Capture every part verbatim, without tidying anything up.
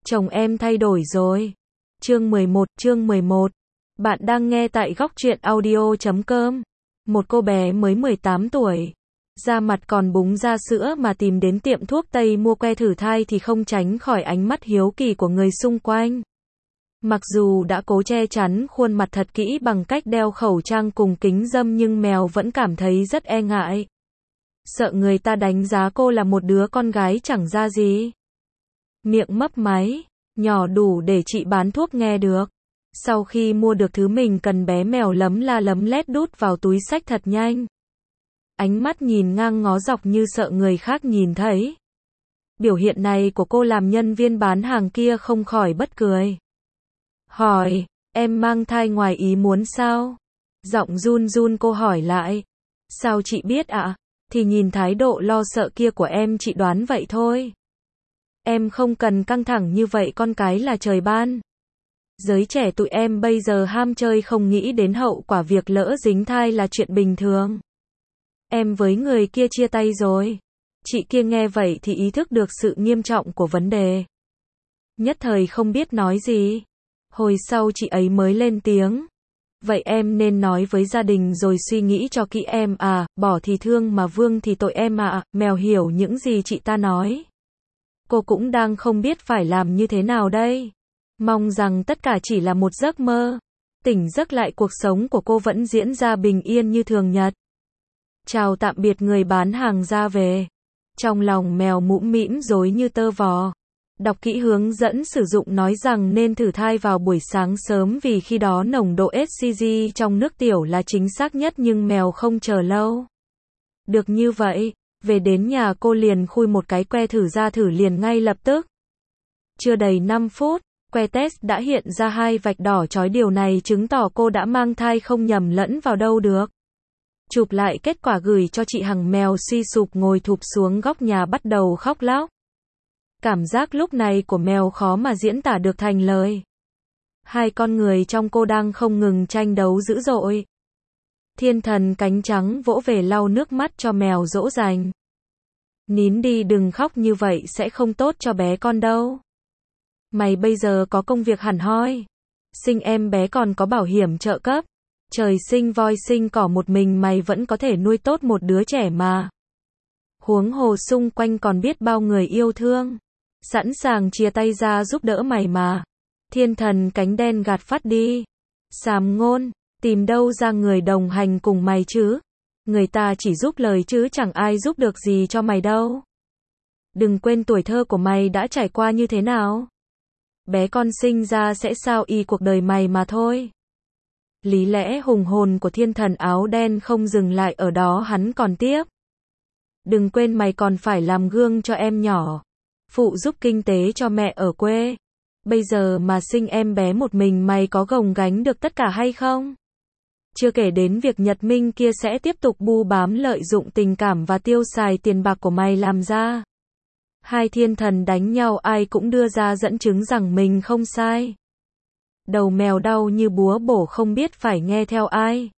Chồng em thay đổi rồi. Chương mười một, chương mười một. Bạn đang nghe tại góc truyện audio chấm com. Một cô bé mới mười tám tuổi, da mặt còn búng ra sữa mà tìm đến tiệm thuốc Tây mua que thử thai thì không tránh khỏi ánh mắt hiếu kỳ của người xung quanh. Mặc dù đã cố che chắn khuôn mặt thật kỹ bằng cách đeo khẩu trang cùng kính râm nhưng mèo vẫn cảm thấy rất e ngại. Sợ người ta đánh giá cô là một đứa con gái chẳng ra gì. Miệng mấp máy, nhỏ đủ để chị bán thuốc nghe được. Sau khi mua được thứ mình cần bé mèo lấm la lấm lét đút vào túi xách thật nhanh. Ánh mắt nhìn ngang ngó dọc như sợ người khác nhìn thấy. Biểu hiện này của cô làm nhân viên bán hàng kia không khỏi bật cười. Hỏi, em mang thai ngoài ý muốn sao? Giọng run run cô hỏi lại. Sao chị biết ạ? À? Thì nhìn thái độ lo sợ kia của em chị đoán vậy thôi. Em không cần căng thẳng như vậy, con cái là trời ban. Giới trẻ tụi em bây giờ ham chơi không nghĩ đến hậu quả, việc lỡ dính thai là chuyện bình thường. Em với người kia chia tay rồi. Chị kia nghe vậy thì ý thức được sự nghiêm trọng của vấn đề. Nhất thời không biết nói gì. Hồi sau chị ấy mới lên tiếng. Vậy em nên nói với gia đình rồi suy nghĩ cho kỹ em à, bỏ thì thương mà vương thì tội em ạ. À. Mèo hiểu những gì chị ta nói. Cô cũng đang không biết phải làm như thế nào đây. Mong rằng tất cả chỉ là một giấc mơ. Tỉnh giấc lại cuộc sống của cô vẫn diễn ra bình yên như thường nhật. Chào tạm biệt người bán hàng ra về. Trong lòng mèo mũm mĩm rối như tơ vò. Đọc kỹ hướng dẫn sử dụng nói rằng nên thử thai vào buổi sáng sớm vì khi đó nồng độ ét xê giê trong nước tiểu là chính xác nhất, nhưng mèo không chờ lâu. Được như vậy, về đến nhà cô liền khui một cái que thử ra thử liền ngay lập tức. Chưa đầy năm phút, que test đã hiện ra hai vạch đỏ chói, điều này chứng tỏ cô đã mang thai không nhầm lẫn vào đâu được. Chụp lại kết quả gửi cho chị Hằng, mèo suy sụp ngồi thụp xuống góc nhà bắt đầu khóc lóc. Cảm giác lúc này của mèo khó mà diễn tả được thành lời. Hai con người trong cô đang không ngừng tranh đấu dữ dội. Thiên Thần cánh trắng vỗ về lau nước mắt cho mèo dỗ dành. Nín đi, đừng khóc như vậy sẽ không tốt cho bé con đâu. Mày bây giờ có công việc hẳn hoi. Sinh em bé còn có bảo hiểm trợ cấp. Trời sinh voi sinh cỏ, một mình mày vẫn có thể nuôi tốt một đứa trẻ mà. Huống hồ xung quanh còn biết bao người yêu thương. Sẵn sàng chia tay ra giúp đỡ mày mà. Thiên Thần cánh đen gạt phát đi. Sàm ngôn, tìm đâu ra người đồng hành cùng mày chứ? Người ta chỉ giúp lời chứ chẳng ai giúp được gì cho mày đâu. Đừng quên tuổi thơ của mày đã trải qua như thế nào. Bé con sinh ra sẽ sao y cuộc đời mày mà thôi. Lý lẽ hùng hồn của Thiên Thần áo đen không dừng lại ở đó, hắn còn tiếp. Đừng quên mày còn phải làm gương cho em nhỏ. Phụ giúp kinh tế cho mẹ ở quê. Bây giờ mà sinh em bé một mình mày có gồng gánh được tất cả hay không? Chưa kể đến việc Nhật Minh kia sẽ tiếp tục bu bám lợi dụng tình cảm và tiêu xài tiền bạc của mày làm ra. Hai thiên thần đánh nhau ai cũng đưa ra dẫn chứng rằng mình không sai. Đầu mèo đau như búa bổ không biết phải nghe theo ai.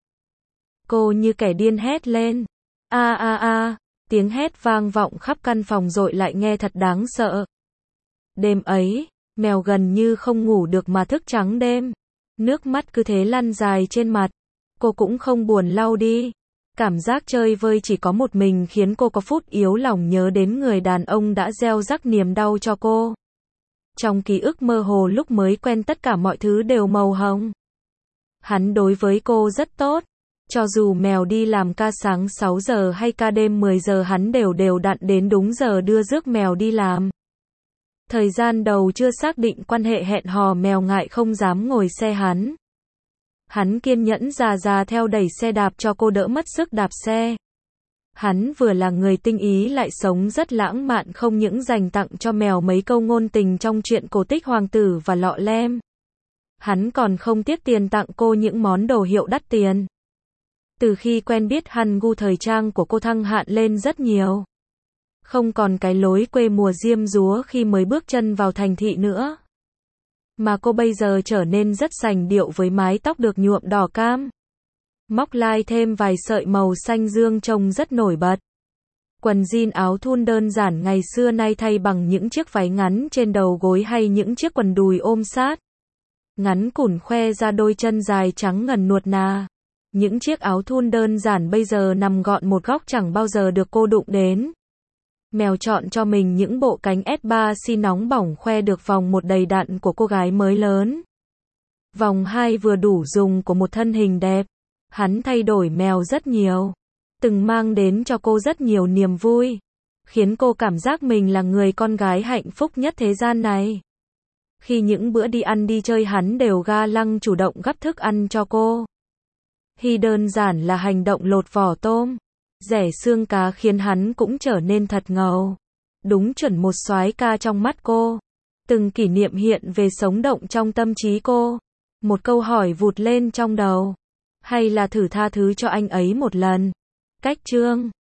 Cô như kẻ điên hét lên. A a a, tiếng hét vang vọng khắp căn phòng dội lại nghe thật đáng sợ. Đêm ấy, mèo gần như không ngủ được mà thức trắng đêm. Nước mắt cứ thế lăn dài trên mặt. Cô cũng không buồn lau đi. Cảm giác chơi vơi chỉ có một mình khiến cô có phút yếu lòng nhớ đến người đàn ông đã gieo rắc niềm đau cho cô. Trong ký ức mơ hồ lúc mới quen tất cả mọi thứ đều màu hồng. Hắn đối với cô rất tốt. Cho dù mèo đi làm ca sáng sáu giờ hay ca đêm mười giờ hắn đều đều đặn đến đúng giờ đưa rước mèo đi làm. Thời gian đầu chưa xác định quan hệ hẹn hò, mèo ngại không dám ngồi xe hắn. Hắn kiên nhẫn già già theo đẩy xe đạp cho cô đỡ mất sức đạp xe. Hắn vừa là người tinh ý lại sống rất lãng mạn, không những dành tặng cho mèo mấy câu ngôn tình trong truyện cổ tích Hoàng tử và Lọ Lem. Hắn còn không tiếc tiền tặng cô những món đồ hiệu đắt tiền. Từ khi quen biết hắn, gu thời trang của cô thăng hạn lên rất nhiều. Không còn cái lối quê mùa diêm dúa khi mới bước chân vào thành thị nữa. Mà cô bây giờ trở nên rất sành điệu với mái tóc được nhuộm đỏ cam. Móc lai thêm vài sợi màu xanh dương trông rất nổi bật. Quần jean áo thun đơn giản ngày xưa nay thay bằng những chiếc váy ngắn trên đầu gối hay những chiếc quần đùi ôm sát. Ngắn cùn khoe ra đôi chân dài trắng ngần nuột nà. Những chiếc áo thun đơn giản bây giờ nằm gọn một góc chẳng bao giờ được cô đụng đến. Mèo chọn cho mình những bộ cánh ét ba xê nóng bỏng khoe được vòng một đầy đặn của cô gái mới lớn. Vòng hai vừa đủ dùng của một thân hình đẹp. Hắn thay đổi mèo rất nhiều. Từng mang đến cho cô rất nhiều niềm vui. Khiến cô cảm giác mình là người con gái hạnh phúc nhất thế gian này. Khi những bữa đi ăn đi chơi hắn đều ga lăng chủ động gắp thức ăn cho cô. Hi đơn giản là hành động lột vỏ tôm, rẻ xương cá khiến hắn cũng trở nên thật ngầu. Đúng chuẩn một soái ca trong mắt cô. Từng kỷ niệm hiện về sống động trong tâm trí cô. Một câu hỏi vụt lên trong đầu. Hay là thử tha thứ cho anh ấy một lần. Cách chương